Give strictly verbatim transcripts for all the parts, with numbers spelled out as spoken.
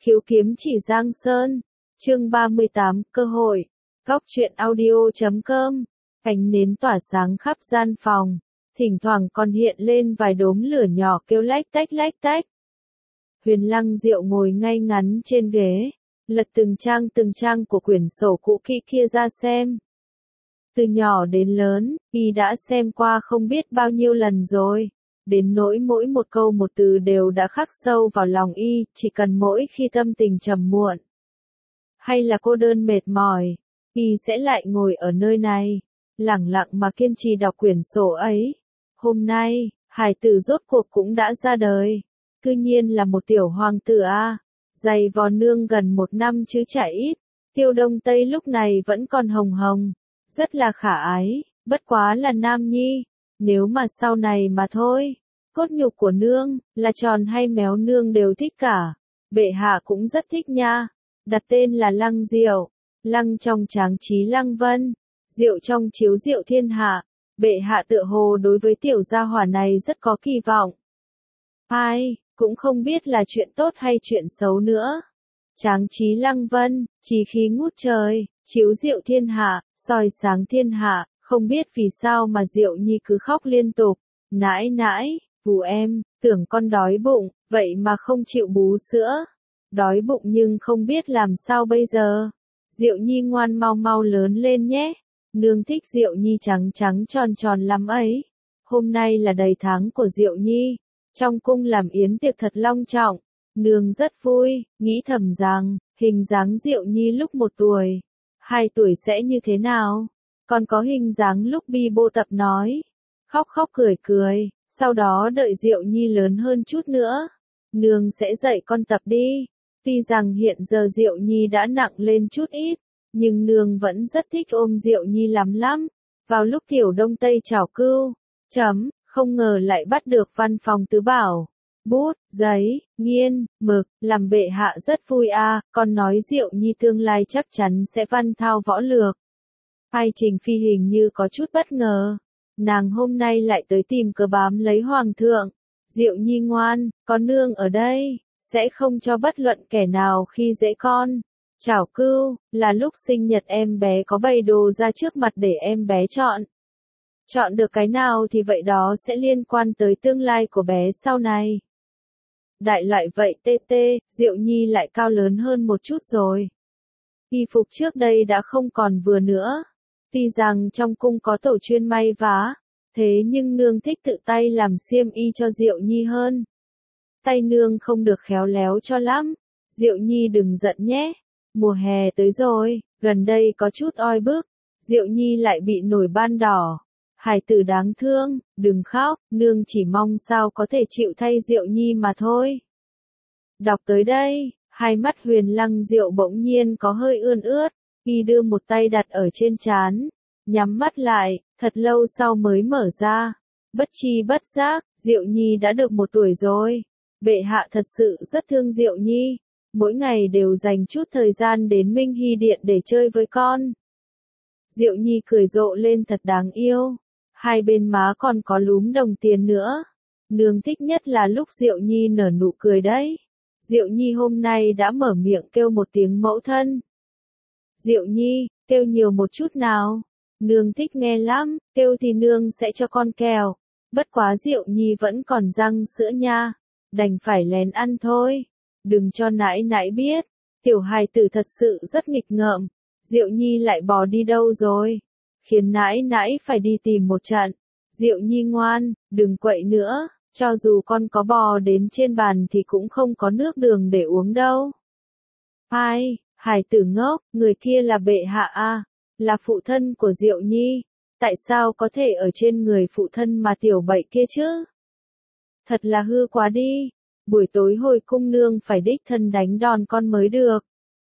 Khiếu kiếm chỉ Giang Sơn, chương ba mươi tám, cơ hội, góc truyện audio chấm com, ánh nến tỏa sáng khắp gian phòng, thỉnh thoảng còn hiện lên vài đốm lửa nhỏ kêu lách tách lách tách. Huyền Lăng Diệu ngồi ngay ngắn trên ghế, lật từng trang từng trang của quyển sổ cũ kỹ kia ra xem. Từ nhỏ đến lớn, y đã xem qua không biết bao nhiêu lần rồi. Đến nỗi mỗi một câu một từ đều đã khắc sâu vào lòng y, chỉ cần mỗi khi tâm tình trầm muộn, hay là cô đơn mệt mỏi, y sẽ lại ngồi ở nơi này, lẳng lặng mà kiên trì đọc quyển sổ ấy. Hôm nay, hải tử rốt cuộc cũng đã ra đời, cư nhiên là một tiểu hoàng tử a, dày vò nương gần một năm chứ chả ít. Tiêu Đông Tây lúc này vẫn còn hồng hồng, rất là khả ái, bất quá là nam nhi. Nếu mà sau này mà thôi, cốt nhục của nương, là tròn hay méo nương đều thích cả. Bệ hạ cũng rất thích nha. Đặt tên là Lăng Diệu. Lăng trong tráng trí Lăng Vân, Diệu trong chiếu diệu thiên hạ. Bệ hạ tựa hồ đối với tiểu gia hỏa này rất có kỳ vọng. Ai, cũng không biết là chuyện tốt hay chuyện xấu nữa. Tráng trí Lăng Vân, chí khí ngút trời, chiếu diệu thiên hạ, soi sáng thiên hạ. Không biết vì sao mà Diệu Nhi cứ khóc liên tục. Nãi nãi, vù em, tưởng con đói bụng, vậy mà không chịu bú sữa. Đói bụng nhưng không biết làm sao bây giờ. Diệu Nhi ngoan mau mau lớn lên nhé. Nương thích Diệu Nhi trắng trắng tròn tròn lắm ấy. Hôm nay là đầy tháng của Diệu Nhi. Trong cung làm yến tiệc thật long trọng. Nương rất vui, nghĩ thầm rằng, hình dáng Diệu Nhi lúc một tuổi, hai tuổi sẽ như thế nào? Còn có hình dáng lúc bi bô tập nói. Khóc khóc cười cười, sau đó đợi Diệu Nhi lớn hơn chút nữa. Nương sẽ dạy con tập đi. Tuy rằng hiện giờ Diệu Nhi đã nặng lên chút ít, nhưng nương vẫn rất thích ôm Diệu Nhi lắm lắm. Vào lúc Tiểu Đông Tây chào cưu, chấm, không ngờ lại bắt được văn phòng tứ bảo. Bút, giấy, nghiên, mực, làm bệ hạ rất vui a, à, con nói Diệu Nhi tương lai chắc chắn sẽ văn thao võ lược. Hai Trình Phi hình như có chút bất ngờ. Nàng hôm nay lại tới tìm cớ bám lấy hoàng thượng. Diệu Nhi ngoan, có nương ở đây, sẽ không cho bất luận kẻ nào khi dễ con. Chảo cưu, là lúc sinh nhật em bé có bày đồ ra trước mặt để em bé chọn. Chọn được cái nào thì vậy đó sẽ liên quan tới tương lai của bé sau này. Đại loại vậy tê tê, Diệu Nhi lại cao lớn hơn một chút rồi. Y phục trước đây đã không còn vừa nữa. Tuy rằng trong cung có tổ chuyên may vá, thế nhưng nương thích tự tay làm xiêm y cho Diệu Nhi hơn. Tay nương không được khéo léo cho lắm. Diệu Nhi đừng giận nhé. Mùa hè tới rồi, gần đây có chút oi bức. Diệu Nhi lại bị nổi ban đỏ. Hải tử đáng thương, đừng khóc, nương chỉ mong sao có thể chịu thay Diệu Nhi mà thôi. Đọc tới đây, hai mắt Huyền Lăng Diệu bỗng nhiên có hơi ươn ướt. Y đưa một tay đặt ở trên trán, nhắm mắt lại, thật lâu sau mới mở ra. Bất chi bất giác, Diệu Nhi đã được một tuổi rồi. Bệ hạ thật sự rất thương Diệu Nhi, mỗi ngày đều dành chút thời gian đến Minh Hy Điện để chơi với con. Diệu Nhi cười rộ lên thật đáng yêu, hai bên má còn có lúm đồng tiền nữa. Nương thích nhất là lúc Diệu Nhi nở nụ cười đấy. Diệu Nhi hôm nay đã mở miệng kêu một tiếng mẫu thân. Diệu Nhi, kêu nhiều một chút nào. Nương thích nghe lắm, kêu thì nương sẽ cho con kẹo. Bất quá Diệu Nhi vẫn còn răng sữa nha. Đành phải lén ăn thôi. Đừng cho nãi nãi biết. Tiểu hài tử thật sự rất nghịch ngợm. Diệu Nhi lại bò đi đâu rồi? Khiến nãi nãi phải đi tìm một trận. Diệu Nhi ngoan, đừng quậy nữa. Cho dù con có bò đến trên bàn thì cũng không có nước đường để uống đâu. Ai? Hải tử ngốc, người kia là bệ hạ a, là phụ thân của Diệu Nhi. Tại sao có thể ở trên người phụ thân mà tiểu bậy kia chứ? Thật là hư quá đi. Buổi tối hồi cung nương phải đích thân đánh đòn con mới được.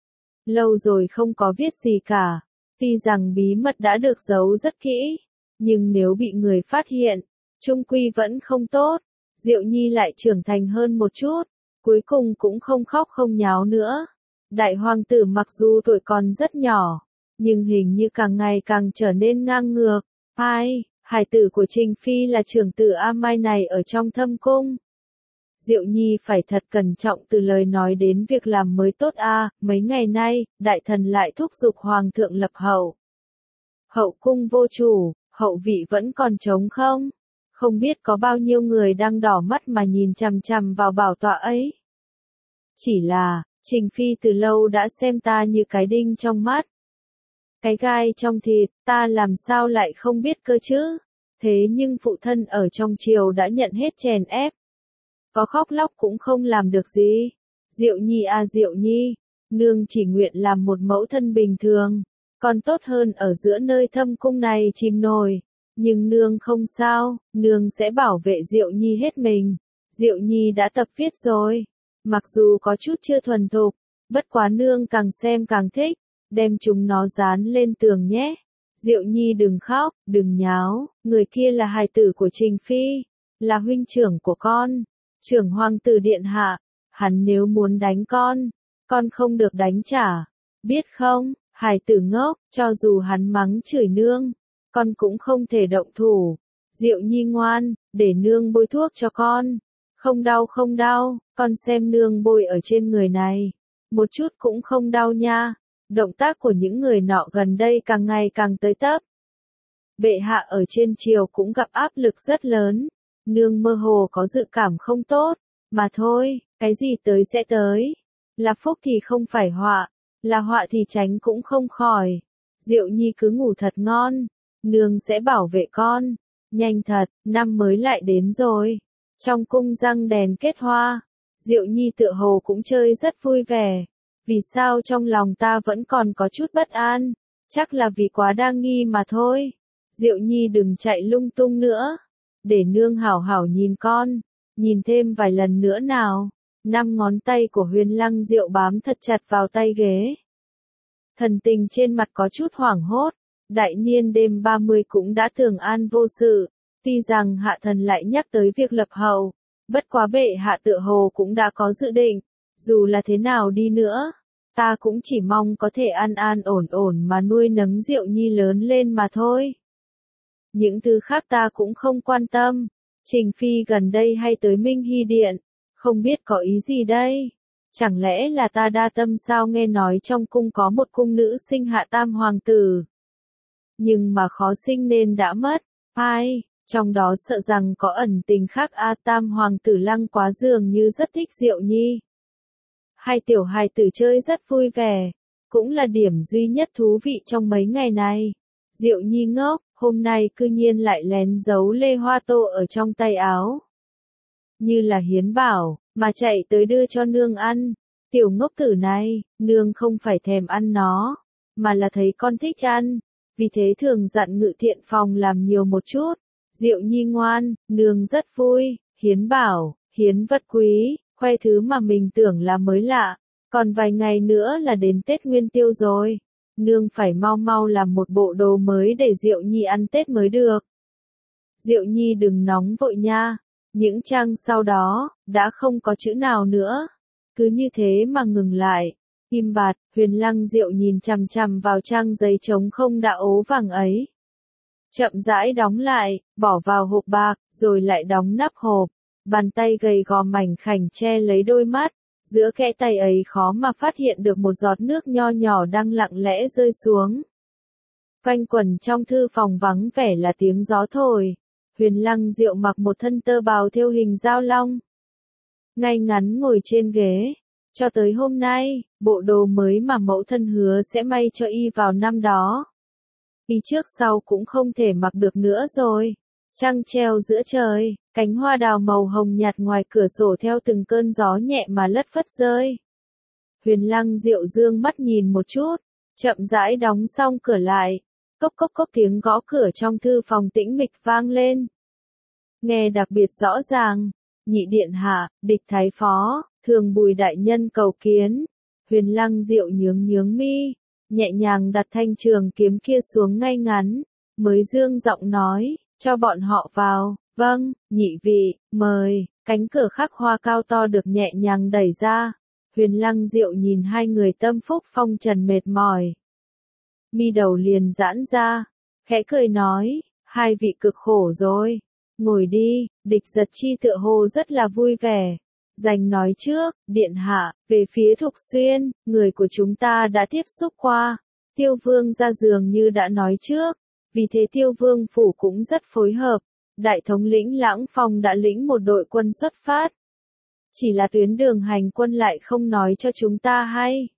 Lâu rồi không có viết gì cả. Tuy rằng bí mật đã được giấu rất kỹ, nhưng nếu bị người phát hiện, chung quy vẫn không tốt. Diệu Nhi lại trưởng thành hơn một chút, cuối cùng cũng không khóc không nháo nữa. Đại hoàng tử mặc dù tuổi còn rất nhỏ, nhưng hình như càng ngày càng trở nên ngang ngược. Ai, hải tử của Trình Phi là trưởng tử A Mai này ở trong thâm cung. Diệu Nhi phải thật cẩn trọng từ lời nói đến việc làm mới tốt a. Mấy ngày nay, đại thần lại thúc giục hoàng thượng lập hậu. Hậu cung vô chủ, hậu vị vẫn còn trống không? Không biết có bao nhiêu người đang đỏ mắt mà nhìn chằm chằm vào bảo tọa ấy. Chỉ là, Trình Phi từ lâu đã xem ta như cái đinh trong mắt. Cái gai trong thịt, ta làm sao lại không biết cơ chứ? Thế nhưng phụ thân ở trong triều đã nhận hết chèn ép. Có khóc lóc cũng không làm được gì. Diệu Nhi à Diệu Nhi, nương chỉ nguyện làm một mẫu thân bình thường, còn tốt hơn ở giữa nơi thâm cung này chìm nổi. Nhưng nương không sao, nương sẽ bảo vệ Diệu Nhi hết mình. Diệu Nhi đã tập viết rồi, mặc dù có chút chưa thuần thục, bất quá nương càng xem càng thích, đem chúng nó dán lên tường nhé. Diệu Nhi đừng khóc, đừng nháo, người kia là hài tử của Trình Phi, là huynh trưởng của con, trưởng hoàng tử điện hạ, hắn nếu muốn đánh con, con không được đánh trả, biết không, hài tử ngốc, cho dù hắn mắng chửi nương, con cũng không thể động thủ. Diệu Nhi ngoan, để nương bôi thuốc cho con. Không đau không đau, con xem nương bôi ở trên người này. Một chút cũng không đau nha. Động tác của những người nọ gần đây càng ngày càng tới tấp. Bệ hạ ở trên triều cũng gặp áp lực rất lớn. Nương mơ hồ có dự cảm không tốt. Mà thôi, cái gì tới sẽ tới. Là phúc thì không phải họa. Là họa thì tránh cũng không khỏi. Diệu Nhi cứ ngủ thật ngon. Nương sẽ bảo vệ con. Nhanh thật, năm mới lại đến rồi. Trong cung răng đèn kết hoa, Diệu Nhi tựa hồ cũng chơi rất vui vẻ. Vì sao trong lòng ta vẫn còn có chút bất an? Chắc là vì quá đa nghi mà thôi. Diệu Nhi đừng chạy lung tung nữa. Để nương hảo hảo nhìn con. Nhìn thêm vài lần nữa nào. Năm ngón tay của Huyền Lăng Diệu bám thật chặt vào tay ghế. Thần tình trên mặt có chút hoảng hốt. Đại niên đêm ba mươi cũng đã thường an vô sự. Tuy rằng hạ thần lại nhắc tới việc lập hậu, bất quá bệ hạ tựa hồ cũng đã có dự định, dù là thế nào đi nữa, ta cũng chỉ mong có thể an an ổn ổn mà nuôi nấng Diệu Nhi lớn lên mà thôi. Những thứ khác ta cũng không quan tâm. Trình Phi gần đây hay tới Minh Hy Điện, không biết có ý gì đây? Chẳng lẽ là ta đa tâm sao? Nghe nói trong cung có một cung nữ sinh hạ tam hoàng tử, nhưng mà khó sinh nên đã mất. Ai? Trong đó sợ rằng có ẩn tình khác. A tam hoàng tử Lăng Quá dường như rất thích Diệu Nhi. Hai tiểu hài tử chơi rất vui vẻ, cũng là điểm duy nhất thú vị trong mấy ngày này. Diệu Nhi ngốc, hôm nay cư nhiên lại lén giấu lê hoa tô ở trong tay áo. Như là hiến bảo, mà chạy tới đưa cho nương ăn. Tiểu ngốc tử này, nương không phải thèm ăn nó, mà là thấy con thích ăn. Vì thế thường dặn Ngự Thiện Phòng làm nhiều một chút. Diệu Nhi ngoan, nương rất vui. Hiến bảo, hiến vật quý, khoe thứ mà mình tưởng là mới lạ. Còn vài ngày nữa là đến Tết Nguyên Tiêu rồi. Nương phải mau mau làm một bộ đồ mới để Diệu Nhi ăn Tết mới được. Diệu Nhi đừng nóng vội nha. Những trang sau đó, đã không có chữ nào nữa. Cứ như thế mà ngừng lại. Im bặt, Huyền Lăng Diệu nhìn chằm chằm vào trang giấy trống không đã ố vàng ấy. Chậm rãi đóng lại, bỏ vào hộp bạc, rồi lại đóng nắp hộp. Bàn tay gầy gò mảnh khảnh che lấy đôi mắt. Giữa kẽ tay ấy khó mà phát hiện được một giọt nước nho nhỏ đang lặng lẽ rơi xuống. Quanh quẩn trong thư phòng vắng vẻ là tiếng gió thổi. Huyền Lăng Diệu mặc một thân tơ bào thêu hình dao long. Ngay ngắn ngồi trên ghế. Cho tới hôm nay, bộ đồ mới mà mẫu thân hứa sẽ may cho y vào năm đó, y trước sau cũng không thể mặc được nữa rồi. Trăng treo giữa trời, cánh hoa đào màu hồng nhạt ngoài cửa sổ theo từng cơn gió nhẹ mà lất phất rơi. Huyền Lăng Diệu dương mắt nhìn một chút, chậm rãi đóng xong cửa lại. Cốc cốc cốc tiếng gõ cửa trong thư phòng tĩnh mịch vang lên. Nghe đặc biệt rõ ràng. Nhị điện hạ, địch thái phó, thường Bùi đại nhân cầu kiến. Huyền Lăng Diệu nhướng nhướng mi, nhẹ nhàng đặt thanh trường kiếm kia xuống ngay ngắn, mới dương giọng nói, cho bọn họ vào. Vâng, nhị vị, mời. Cánh cửa khắc hoa cao to được nhẹ nhàng đẩy ra. Huyền Lăng Diệu nhìn hai người tâm phúc phong trần mệt mỏi, mi đầu liền giãn ra, khẽ cười nói, hai vị cực khổ rồi. Ngồi đi. Địch Giật Chi tựa hồ rất là vui vẻ, Dành nói trước, điện hạ, về phía Thục Xuyên, người của chúng ta đã tiếp xúc qua. Tiêu vương ra dường như đã nói trước, vì thế tiêu vương phủ cũng rất phối hợp. Đại thống lĩnh Lãng Phong đã lĩnh một đội quân xuất phát. Chỉ là tuyến đường hành quân lại không nói cho chúng ta hay.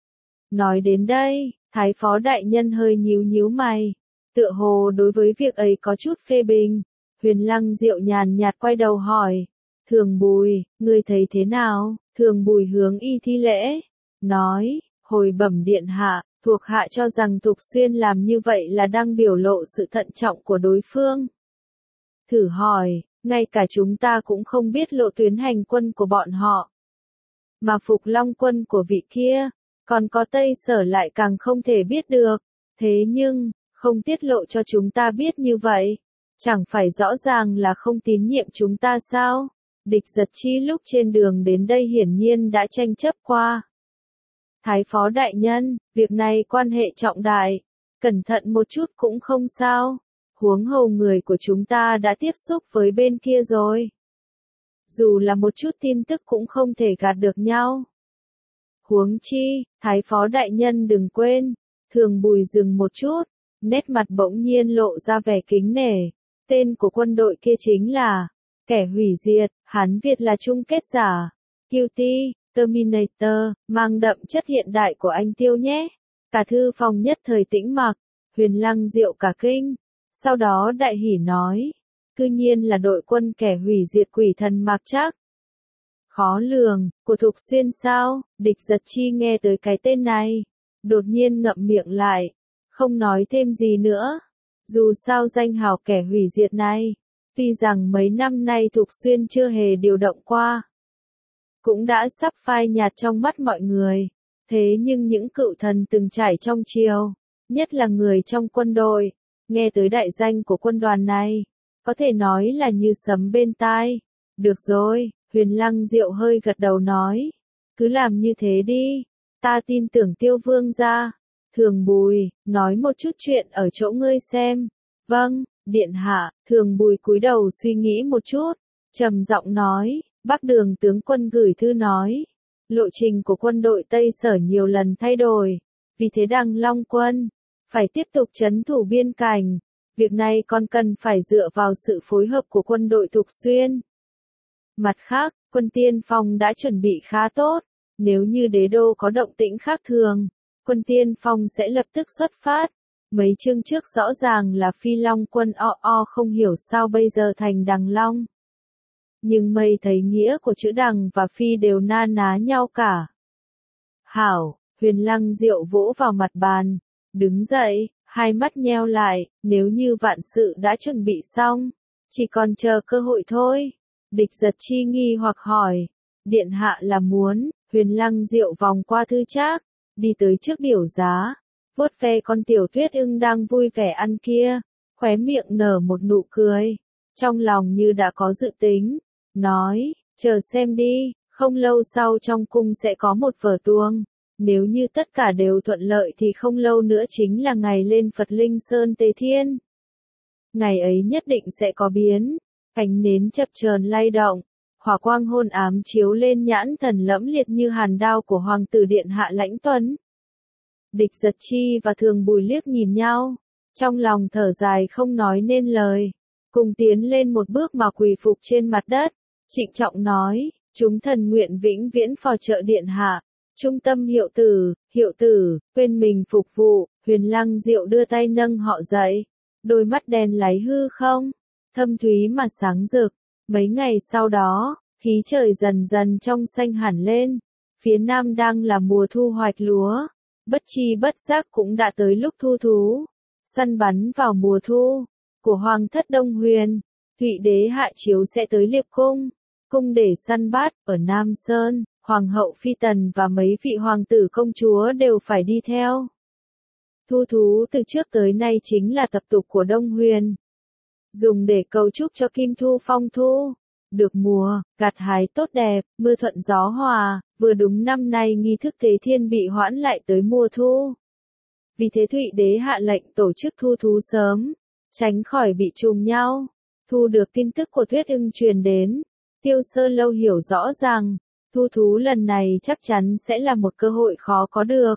Nói đến đây, Thái phó đại nhân hơi nhíu nhíu mày. Tựa hồ đối với việc ấy có chút phê bình. Huyền Lăng Diệu nhàn nhạt quay đầu hỏi. Thường Bùi, ngươi thấy thế nào? Thường Bùi hướng y thi lễ. Nói, hồi bẩm điện hạ, thuộc hạ cho rằng Thục Xuyên làm như vậy là đang biểu lộ sự thận trọng của đối phương. Thử hỏi, ngay cả chúng ta cũng không biết lộ tuyến hành quân của bọn họ. Mà Phục Long quân của vị kia, còn có Tây Sở lại càng không thể biết được. Thế nhưng, không tiết lộ cho chúng ta biết như vậy, chẳng phải rõ ràng là không tín nhiệm chúng ta sao? Địch Giật Chi lúc trên đường đến đây hiển nhiên đã tranh chấp qua. Thái phó đại nhân, việc này quan hệ trọng đại, cẩn thận một chút cũng không sao. Huống hồ người của chúng ta đã tiếp xúc với bên kia rồi. Dù là một chút tin tức cũng không thể gạt được nhau. Huống chi, Thái phó đại nhân đừng quên. Thường Bùi dừng một chút, nét mặt bỗng nhiên lộ ra vẻ kính nể. Tên của quân đội kia chính là kẻ hủy diệt, Hán Việt là chung kết giả. Cutie, Terminator, mang đậm chất hiện đại của anh Tiêu nhé. Cả thư phòng nhất thời tĩnh mặc, Huyền Lăng Diệu cả kinh. Sau đó đại hỉ nói, cư nhiên là đội quân kẻ hủy diệt quỷ thần Mạc Trác. Khó lường, của Thục Xuyên sao? Địch Giật Chi nghe tới cái tên này, đột nhiên ngậm miệng lại, không nói thêm gì nữa. Dù sao danh hào kẻ hủy diệt này, tuy rằng mấy năm nay Thục Xuyên chưa hề điều động qua, cũng đã sắp phai nhạt trong mắt mọi người. Thế nhưng những cựu thần từng trải trong triều, nhất là người trong quân đội, nghe tới đại danh của quân đoàn này, có thể nói là như sấm bên tai. Được rồi, Huyền Lăng Diệu hơi gật đầu nói, cứ làm như thế đi, ta tin tưởng Tiêu vương gia. Thường Bùi, nói một chút chuyện ở chỗ ngươi xem. Vâng, điện hạ. Thường Bùi cúi đầu suy nghĩ một chút, trầm giọng nói, Bắc Đường tướng quân gửi thư nói, lộ trình của quân đội Tây Sở nhiều lần thay đổi, vì thế Đằng Long quân phải tiếp tục trấn thủ biên cảnh. Việc này còn cần phải dựa vào sự phối hợp của quân đội Thục Xuyên. Mặt khác, quân tiên phong đã chuẩn bị khá tốt, nếu như đế đô có động tĩnh khác thường, quân tiên phong sẽ lập tức xuất phát. Mấy chương trước rõ ràng là Phi Long quân o o không hiểu sao bây giờ thành Đằng Long. Nhưng mây thấy nghĩa của chữ Đằng và Phi đều na ná nhau cả. Hảo, Huyền Lăng Diệu vỗ vào mặt bàn, đứng dậy, hai mắt nheo lại, nếu như vạn sự đã chuẩn bị xong, chỉ còn chờ cơ hội thôi. Địch Giật Chi nghi hoặc hỏi, điện hạ là muốn? Huyền Lăng Diệu vòng qua Thư Trác, đi tới trước điểu giá, vuốt ve con tiểu tuyết ưng đang vui vẻ ăn kia, khóe miệng nở một nụ cười, trong lòng như đã có dự tính, nói, chờ xem đi, không lâu sau trong cung sẽ có một vở tuồng, nếu như tất cả đều thuận lợi thì không lâu nữa chính là ngày lên Phật Linh Sơn Tế Thiên. Ngày ấy nhất định sẽ có biến, ánh nến chập chờn lay động, hỏa quang hôn ám chiếu lên nhãn thần lẫm liệt như hàn đao của Hoàng tử Điện Hạ Lãnh Tuấn. Địch Giật Chi và Thường Bùi liếc nhìn nhau, trong lòng thở dài không nói nên lời, cùng tiến lên một bước mà quỳ phục trên mặt đất, trịnh trọng nói, chúng thần nguyện vĩnh viễn phò trợ Điện Hạ, trung tâm hiệu tử, hiệu tử, quên mình phục vụ. Huyền Lăng Diệu đưa tay nâng họ dậy, đôi mắt đen láy hư không, thâm thúy mà sáng rực. Mấy ngày sau đó, khí trời dần dần trong xanh hẳn lên, phía nam đang là mùa thu hoạch lúa, bất chi bất giác cũng đã tới lúc thu thú, săn bắn vào mùa thu, của Hoàng thất Đông Huyền, Thụy đế hạ chiếu sẽ tới Liệp cung, cung để săn bắt. Ở Nam Sơn, Hoàng hậu Phi Tần và mấy vị hoàng tử công chúa đều phải đi theo. Thu thú từ trước tới nay chính là tập tục của Đông Huyền, dùng để cầu chúc cho kim thu phong thu, được mùa, gặt hái tốt đẹp, mưa thuận gió hòa. Vừa đúng năm nay nghi thức Tế Thiên bị hoãn lại tới mùa thu. Vì thế Thụy đế hạ lệnh tổ chức thu thú sớm, tránh khỏi bị trùng nhau. Thu được tin tức của Tuyết Ưng truyền đến, Tiêu Sơ Lâu hiểu rõ rằng, thu thú lần này chắc chắn sẽ là một cơ hội khó có được.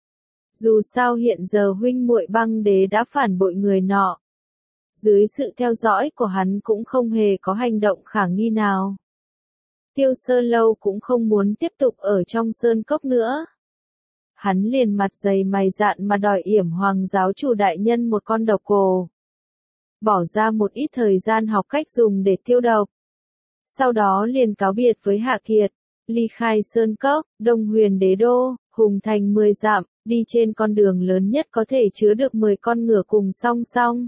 Dù sao hiện giờ huynh muội Băng Đế đã phản bội người nọ. Dưới sự theo dõi của hắn cũng không hề có hành động khả nghi nào. Tiêu Sơ Lâu cũng không muốn tiếp tục ở trong sơn cốc nữa. Hắn liền mặt dày mày dạn mà đòi yểm Hoàng giáo chủ đại nhân một con độc cổ. Bỏ ra một ít thời gian học cách dùng để tiêu độc. Sau đó liền cáo biệt với Hạ Kiệt, ly khai sơn cốc, Đông Huyền Đế đô, hùng thành mười dặm, đi trên con đường lớn nhất có thể chứa được mười con ngựa cùng song song.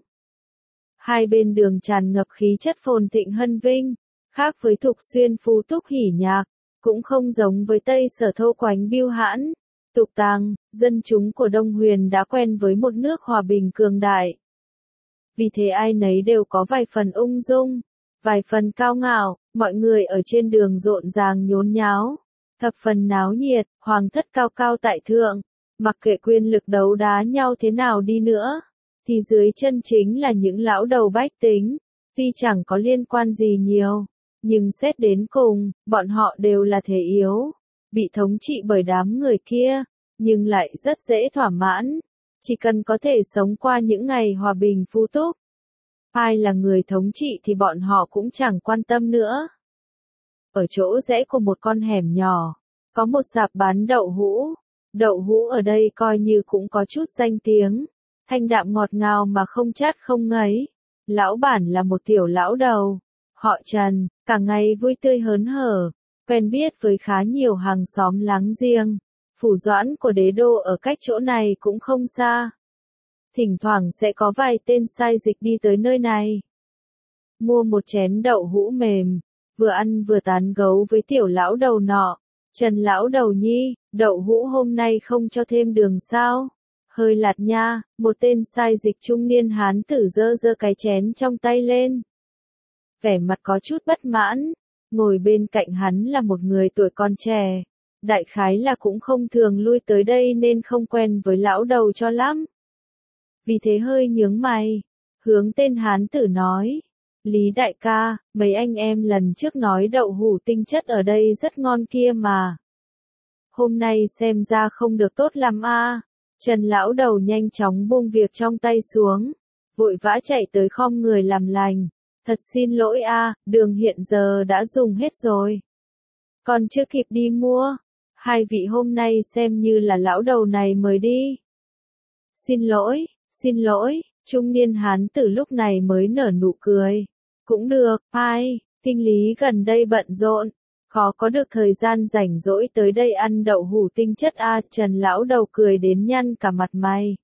Hai bên đường tràn ngập khí chất phồn thịnh hân vinh, khác với Thục Xuyên Phú Túc hỉ nhạc, cũng không giống với Tây Sở thô quánh biêu hãn. Tục tàng, dân chúng của Đông Huyền đã quen với một nước hòa bình cường đại. Vì thế ai nấy đều có vài phần ung dung, vài phần cao ngạo, mọi người ở trên đường rộn ràng nhốn nháo, thập phần náo nhiệt, hoàng thất cao cao tại thượng, mặc kệ quyền lực đấu đá nhau thế nào đi nữa, thì dưới chân chính là những lão đầu bách tính, tuy chẳng có liên quan gì nhiều, nhưng xét đến cùng, bọn họ đều là thể yếu, bị thống trị bởi đám người kia, nhưng lại rất dễ thỏa mãn, chỉ cần có thể sống qua những ngày hòa bình phú túc. Ai là người thống trị thì bọn họ cũng chẳng quan tâm nữa. Ở chỗ rẽ của một con hẻm nhỏ, có một sạp bán đậu hũ. Đậu hũ ở đây coi như cũng có chút danh tiếng, thanh đạm ngọt ngào mà không chát không ngấy. Lão bản là một tiểu lão đầu, họ Trần, cả ngày vui tươi hớn hở, quen biết với khá nhiều hàng xóm láng giềng. Phủ doãn của đế đô ở cách chỗ này cũng không xa. Thỉnh thoảng sẽ có vài tên sai dịch đi tới nơi này. Mua một chén đậu hũ mềm, vừa ăn vừa tán gấu với tiểu lão đầu nọ. Trần lão đầu nhi, đậu hũ hôm nay không cho thêm đường sao? Hơi lạt nha, một tên sai dịch trung niên hán tử giơ giơ cái chén trong tay lên. Vẻ mặt có chút bất mãn, ngồi bên cạnh hắn là một người tuổi còn trẻ. Đại khái là cũng không thường lui tới đây nên không quen với lão đầu cho lắm. Vì thế hơi nhướng mày, hướng tên hán tử nói. Lý đại ca, mấy anh em lần trước nói đậu hũ tinh chất ở đây rất ngon kia mà. Hôm nay xem ra không được tốt lắm a. Trần lão đầu nhanh chóng buông việc trong tay xuống, vội vã chạy tới khom người làm lành. Thật xin lỗi a, đường hiện giờ đã dùng hết rồi. Còn chưa kịp đi mua. Hai vị hôm nay xem như là lão đầu này mời đi. Xin lỗi, xin lỗi, trung niên hán tử lúc này mới nở nụ cười. Cũng được, ai, kinh lý gần đây bận rộn, khó có được thời gian rảnh rỗi tới đây ăn đậu hũ tinh chất a. Trần lão đầu cười đến nhăn cả mặt mày.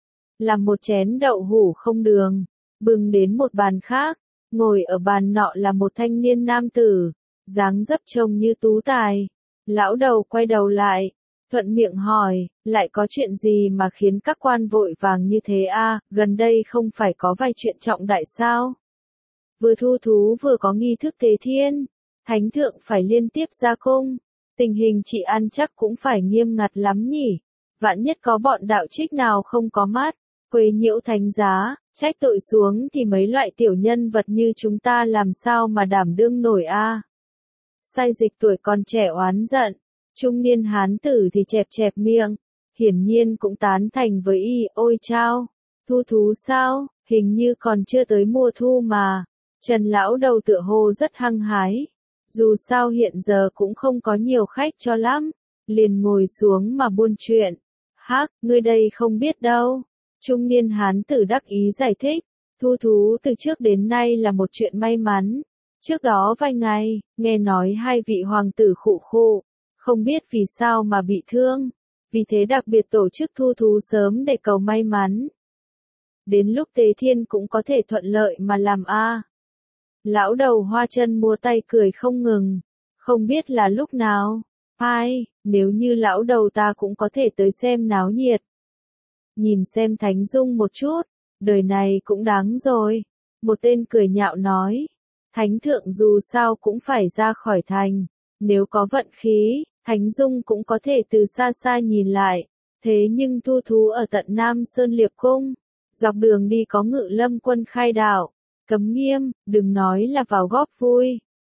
Làm một chén đậu hũ không đường, bưng đến một bàn khác, ngồi ở bàn nọ là một thanh niên nam tử, dáng dấp trông như tú tài. Lão đầu quay đầu lại, thuận miệng hỏi, lại có chuyện gì mà khiến các quan vội vàng như thế a? Gần đây không phải có vài chuyện trọng đại sao? Vừa thu thú vừa có nghi thức tế thiên, thánh thượng phải liên tiếp ra cung, tình hình trị an chắc cũng phải nghiêm ngặt lắm nhỉ, vạn nhất có bọn đạo trích nào không có mắt, quấy nhiễu thánh giá, trách tội xuống thì mấy loại tiểu nhân vật như chúng ta làm sao mà đảm đương nổi a? Sai dịch tuổi còn trẻ oán giận, trung niên hán tử thì chẹp chẹp miệng, hiển nhiên cũng tán thành với y. Ôi chao, thu thú sao, hình như còn chưa tới mùa thu mà. Trần lão đầu tựa hồ rất hăng hái, dù sao hiện giờ cũng không có nhiều khách cho lắm, liền ngồi xuống mà buôn chuyện. Hắc, ngươi đây không biết đâu. Trung niên hán tử đắc ý giải thích, thu thú từ trước đến nay là một chuyện may mắn. Trước đó vài ngày, nghe nói hai vị hoàng tử khụ khụ, không biết vì sao mà bị thương, vì thế đặc biệt tổ chức thu thú sớm để cầu may mắn. Đến lúc tế thiên cũng có thể thuận lợi mà làm a. Lão đầu hoa chân múa tay cười không ngừng, không biết là lúc nào. Ai, nếu như lão đầu ta cũng có thể tới xem náo nhiệt. Nhìn xem thánh dung một chút, đời này cũng đáng rồi. Một tên cười nhạo nói. Thánh thượng dù sao cũng phải ra khỏi thành, nếu có vận khí, Thánh Dung cũng có thể từ xa xa nhìn lại, thế nhưng thu thú ở tận Nam Sơn Liệp Cung, dọc đường đi có ngự lâm quân khai đạo, cấm nghiêm, đừng nói là vào góp vui,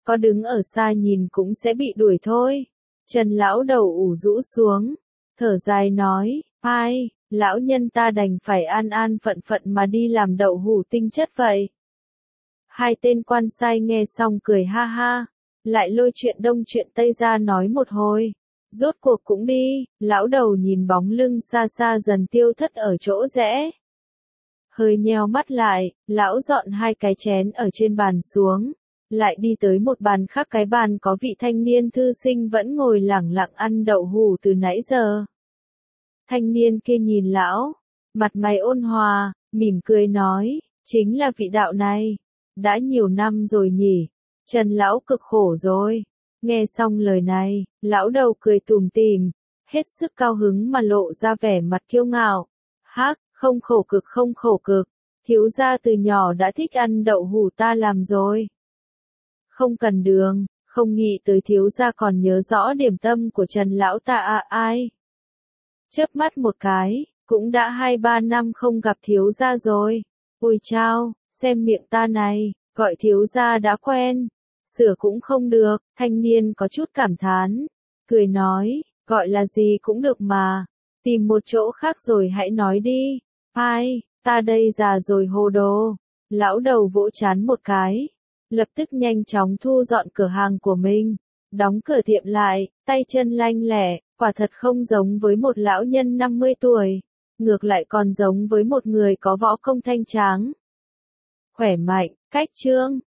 có đứng ở xa nhìn cũng sẽ bị đuổi thôi. Trần lão đầu ủ rũ xuống, thở dài nói, ai, lão nhân ta đành phải an an phận phận mà đi làm đậu hủ tinh chất vậy. Hai tên quan sai nghe xong cười ha ha, lại lôi chuyện đông chuyện tây ra nói một hồi. Rốt cuộc cũng đi, lão đầu nhìn bóng lưng xa xa dần tiêu thất ở chỗ rẽ. Hơi nheo mắt lại, lão dọn hai cái chén ở trên bàn xuống, lại đi tới một bàn khác, cái bàn có vị thanh niên thư sinh vẫn ngồi lẳng lặng ăn đậu hủ từ nãy giờ. Thanh niên kia nhìn lão, mặt mày ôn hòa, mỉm cười nói, chính là vị đạo này. Đã nhiều năm rồi nhỉ, Trần lão cực khổ rồi. Nghe xong lời này, lão đầu cười tủm tỉm, hết sức cao hứng mà lộ ra vẻ mặt kiêu ngạo. Hắc, không khổ cực không khổ cực, thiếu gia từ nhỏ đã thích ăn đậu hủ ta làm rồi. Không cần đường, không nghĩ tới thiếu gia còn nhớ rõ điểm tâm của Trần lão ta à ai. Chớp mắt một cái, cũng đã hai ba năm không gặp thiếu gia rồi. Ôi chao, xem miệng ta này, gọi thiếu gia đã quen. Sửa cũng không được, thanh niên có chút cảm thán. Cười nói, gọi là gì cũng được mà. Tìm một chỗ khác rồi hãy nói đi. Ai, ta đây già rồi hồ đồ. Lão đầu vỗ chán một cái. Lập tức nhanh chóng thu dọn cửa hàng của mình. Đóng cửa tiệm lại, tay chân lanh lẻ, quả thật không giống với một lão nhân năm mươi tuổi. Ngược lại còn giống với một người có võ công thanh tráng. Khỏe mạnh, cách trương.